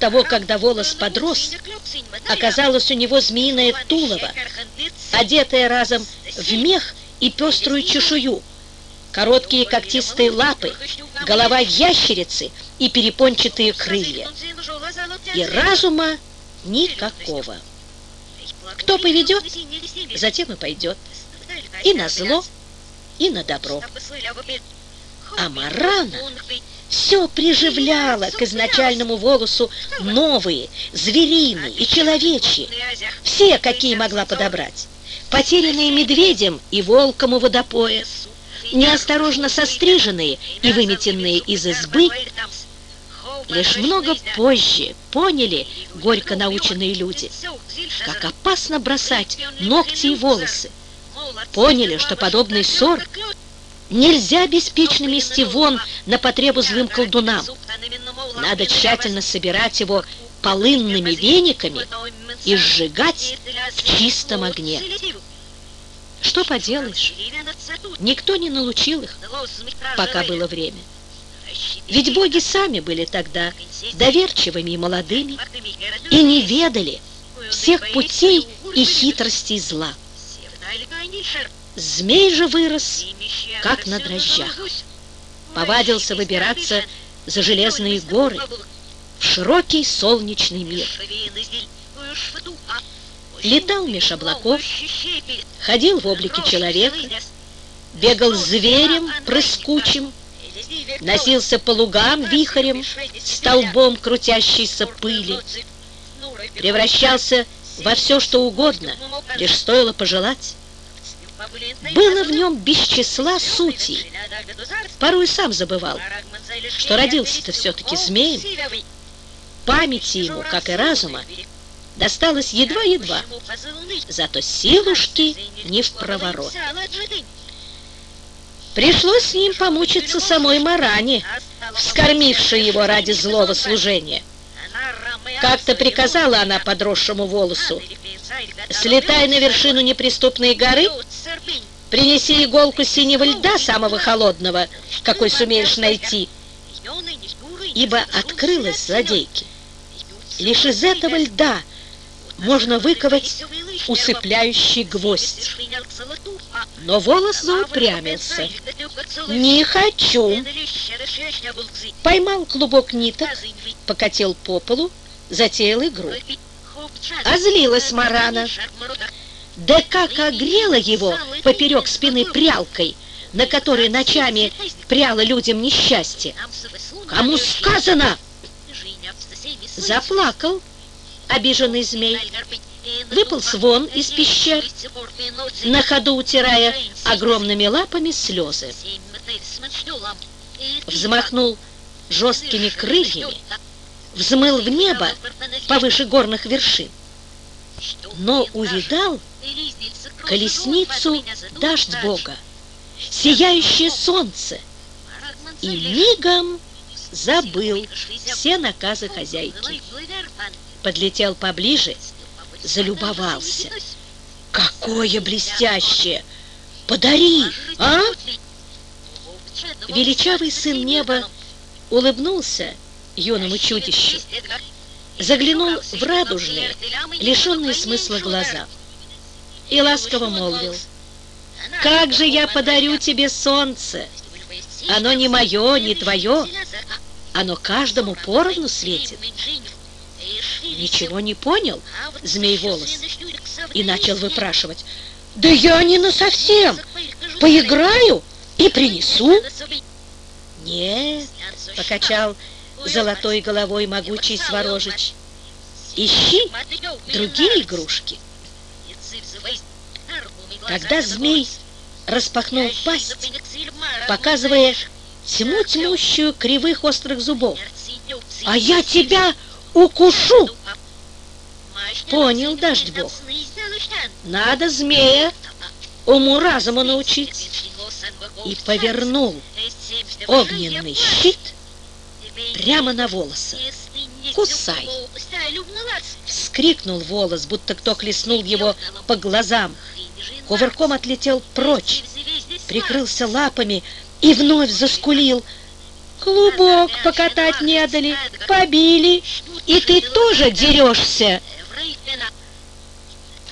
того, когда волос подрос, оказалось у него змеиное тулово, одетое разом в мех и пеструю чешую, короткие когтистые лапы, голова ящерицы и перепончатые крылья. И разума никакого. Кто поведет, затем и пойдет. И на зло, и на добро. А Марана все приживляла к изначальному волосу новые, звериные и человечьи, все, какие могла подобрать, потерянные медведем и волком у водопоя, неосторожно состриженные и выметенные из избы. Лишь много позже поняли горько наученные люди, как опасно бросать ногти и волосы. Поняли, что подобный ссор нельзя беспечно мести вон на потребу злым колдунам. Надо тщательно собирать его полынными вениками и сжигать в чистом огне. Что поделаешь, никто не научил их, пока было время. Ведь боги сами были тогда доверчивыми и молодыми и не ведали всех путей и хитростей зла. Змей же вырос, как на дрожжах. Повадился выбираться за железные горы, в широкий солнечный мир. Летал меж облаков, ходил в облике человека, бегал зверем прыскучим, носился по лугам вихрем, столбом крутящейся пыли, превращался во все, что угодно, лишь стоило пожелать. Было в нем без числа сутей. Порой сам забывал, что родился-то все-таки змеем. Памяти ему, как и разума, досталось едва-едва, зато силушки не впроворот. Пришлось с ним помучиться самой Маране, вскормившей его ради злого служения. Как-то приказала она подросшему волосу: «Слетай на вершину неприступной горы, принеси иголку синего льда, самого холодного, какой сумеешь найти, ибо открылась злодейке. Лишь из этого льда можно выковать усыпляющий гвоздь». Но волос заупрямился. «Не хочу!» Поймал клубок ниток, покатил по полу, затеял игру. Озлилась Марана. Да как огрела его поперек спины прялкой, на которой ночами пряла людям несчастье. «Кому сказано?» Заплакал обиженный змей, выполз вон из пещер, на ходу утирая огромными лапами слезы. Взмахнул жесткими крыльями, взмыл в небо повыше горных вершин, но увидал колесницу дождь Бога, сияющее солнце, и мигом забыл все наказы хозяйки. Подлетел поближе, залюбовался. «Какое блестящее! Подари, а?» Величавый сын неба улыбнулся юному чудищу, заглянул в радужные, лишенные смысла глаза и ласково молвил: «Как же я подарю тебе солнце! Оно не мое, не твое, оно каждому поровну светит». Ничего не понял змей-волос и начал выпрашивать: «Да я не насовсем, поиграю и принесу». «Нет», — покачал золотой головой могучий Сворожич, «ищи другие игрушки». Тогда змей распахнул пасть, показывая тьму тьмущую кривых острых зубов. «А я тебя укушу!» Понял дождь Бог. Надо змея уму-разуму научить. И повернул огненный щит прямо на волоса. «Кусай!» Вскрикнул волос, будто кто хлестнул его по глазам. Кувырком отлетел прочь, прикрылся лапами и вновь заскулил: Клубок покатать не дали, побили, и ты тоже дерешься,